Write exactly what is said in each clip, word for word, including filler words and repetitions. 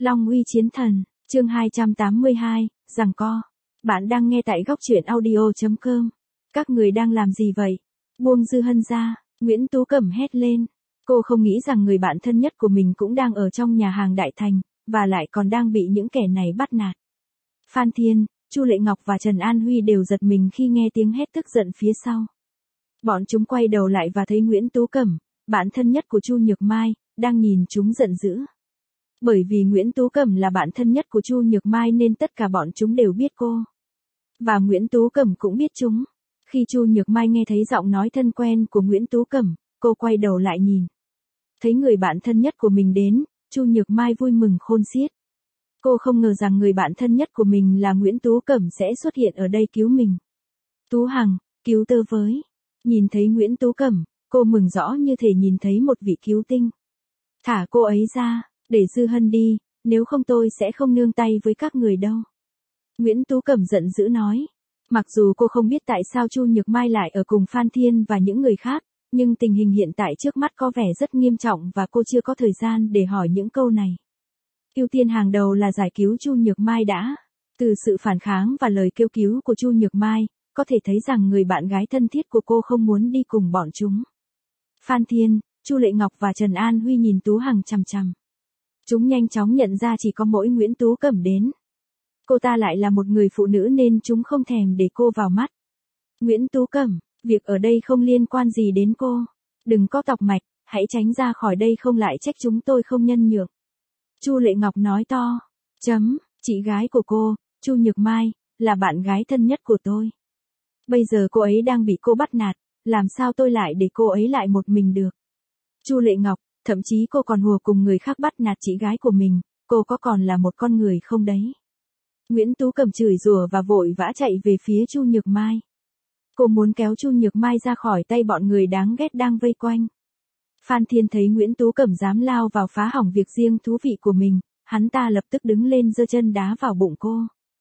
Long uy chiến thần, chương hai trăm tám mươi hai, giằng co. Bạn đang nghe tại góc truyện audio chấm com. Các người đang làm gì vậy? Buông Dư Hân ra, Nguyễn Tú Cẩm hét lên. Cô không nghĩ rằng người bạn thân nhất của mình cũng đang ở trong nhà hàng Đại Thành, và lại còn đang bị những kẻ này bắt nạt. Phan Thiên, Chu Lệ Ngọc và Trần An Huy đều giật mình khi nghe tiếng hét tức giận phía sau. Bọn chúng quay đầu lại và thấy Nguyễn Tú Cẩm, bạn thân nhất của Chu Nhược Mai, đang nhìn chúng giận dữ. Bởi vì Nguyễn Tú Cẩm là bạn thân nhất của Chu Nhược Mai nên tất cả bọn chúng đều biết cô. Và Nguyễn Tú Cẩm cũng biết chúng. Khi Chu Nhược Mai nghe thấy giọng nói thân quen của Nguyễn Tú Cẩm, cô quay đầu lại nhìn. Thấy người bạn thân nhất của mình đến, Chu Nhược Mai vui mừng khôn xiết. Cô không ngờ rằng người bạn thân nhất của mình là Nguyễn Tú Cẩm sẽ xuất hiện ở đây cứu mình. Tú Hằng, cứu tớ với. Nhìn thấy Nguyễn Tú Cẩm, cô mừng rõ như thể nhìn thấy một vị cứu tinh. Thả cô ấy ra, để Dư Hân đi, nếu không tôi sẽ không nương tay với các người đâu. Nguyễn Tú Cẩm giận dữ nói. Mặc dù cô không biết tại sao Chu Nhược Mai lại ở cùng Phan Thiên và những người khác, nhưng tình hình hiện tại trước mắt có vẻ rất nghiêm trọng và cô chưa có thời gian để hỏi những câu này. Ưu tiên hàng đầu là giải cứu Chu Nhược Mai đã. Từ sự phản kháng và lời kêu cứu của Chu Nhược Mai, có thể thấy rằng người bạn gái thân thiết của cô không muốn đi cùng bọn chúng. Phan Thiên, Chu Lệ Ngọc và Trần An Huy nhìn Tú Hằng chằm chằm. Chúng nhanh chóng nhận ra chỉ có mỗi Nguyễn Tú Cẩm đến. Cô ta lại là một người phụ nữ nên chúng không thèm để cô vào mắt. Nguyễn Tú Cẩm, việc ở đây không liên quan gì đến cô. Đừng có tọc mạch, hãy tránh ra khỏi đây không lại trách chúng tôi không nhân nhượng. Chu Lệ Ngọc nói to. Chấm, chị gái của cô, Chu Nhược Mai, là bạn gái thân nhất của tôi. Bây giờ cô ấy đang bị cô bắt nạt, làm sao tôi lại để cô ấy lại một mình được. Chu Lệ Ngọc, thậm chí cô còn hùa cùng người khác bắt nạt chị gái của mình, cô có còn là một con người không đấy? Nguyễn Tú Cẩm chửi rủa và vội vã chạy về phía Chu Nhược Mai. Cô muốn kéo Chu Nhược Mai ra khỏi tay bọn người đáng ghét đang vây quanh. Phan Thiên thấy Nguyễn Tú Cẩm dám lao vào phá hỏng việc riêng thú vị của mình, hắn ta lập tức đứng lên giơ chân đá vào bụng cô.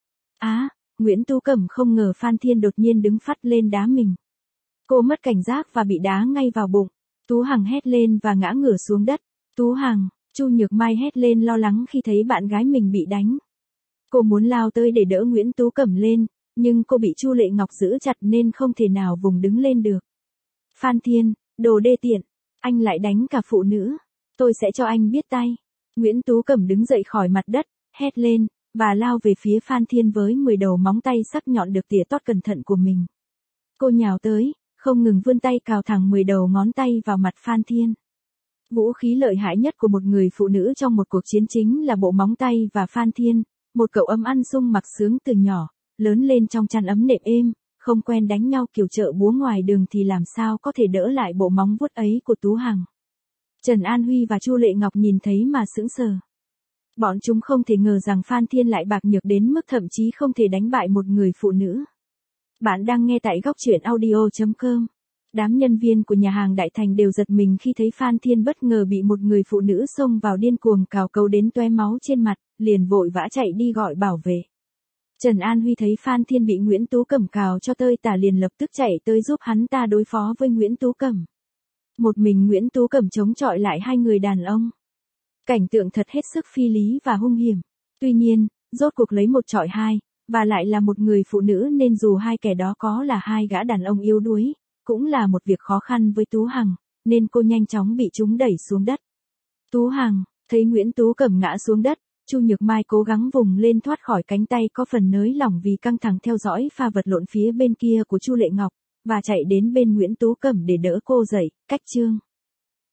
Á, à, Nguyễn Tú Cẩm không ngờ Phan Thiên đột nhiên đứng phắt lên đá mình. Cô mất cảnh giác và bị đá ngay vào bụng. Tú Hằng hét lên và ngã ngửa xuống đất. Tú Hằng, Chu Nhược Mai hét lên lo lắng khi thấy bạn gái mình bị đánh. Cô muốn lao tới để đỡ Nguyễn Tú Cẩm lên, nhưng cô bị Chu Lệ Ngọc giữ chặt nên không thể nào vùng đứng lên được. Phan Thiên, đồ đê tiện, anh lại đánh cả phụ nữ. Tôi sẽ cho anh biết tay. Nguyễn Tú Cẩm đứng dậy khỏi mặt đất, hét lên, và lao về phía Phan Thiên với mười đầu móng tay sắc nhọn được tỉa tót cẩn thận của mình. Cô nhào tới, không ngừng vươn tay cào thẳng mười đầu ngón tay vào mặt Phan Thiên. Vũ khí lợi hại nhất của một người phụ nữ trong một cuộc chiến chính là bộ móng tay và Phan Thiên, một cậu ấm ăn sung mặc sướng từ nhỏ, lớn lên trong chăn ấm nệm êm, không quen đánh nhau kiểu chợ búa ngoài đường thì làm sao có thể đỡ lại bộ móng vuốt ấy của Tú Hằng. Trần An Huy và Chu Lệ Ngọc nhìn thấy mà sững sờ. Bọn chúng không thể ngờ rằng Phan Thiên lại bạc nhược đến mức thậm chí không thể đánh bại một người phụ nữ. Bạn đang nghe tại góc truyện audio chấm com. Đám nhân viên của nhà hàng Đại Thành đều giật mình khi thấy Phan Thiên bất ngờ bị một người phụ nữ xông vào điên cuồng cào cấu đến tóe máu trên mặt, liền vội vã chạy đi gọi bảo vệ. Trần An Huy thấy Phan Thiên bị Nguyễn Tú Cẩm cào cho tơi tả liền lập tức chạy tới giúp hắn ta đối phó với Nguyễn Tú Cẩm. Một mình Nguyễn Tú Cẩm chống chọi lại hai người đàn ông. Cảnh tượng thật hết sức phi lý và hung hiểm. Tuy nhiên, rốt cuộc lấy một chọi hai, và lại là một người phụ nữ nên dù hai kẻ đó có là hai gã đàn ông yếu đuối, cũng là một việc khó khăn với Tú Hằng, nên cô nhanh chóng bị chúng đẩy xuống đất. Tú Hằng, thấy Nguyễn Tú Cẩm ngã xuống đất, Chu Nhược Mai cố gắng vùng lên thoát khỏi cánh tay có phần nới lỏng vì căng thẳng theo dõi pha vật lộn phía bên kia của Chu Lệ Ngọc, và chạy đến bên Nguyễn Tú Cẩm để đỡ cô dậy, cách chương.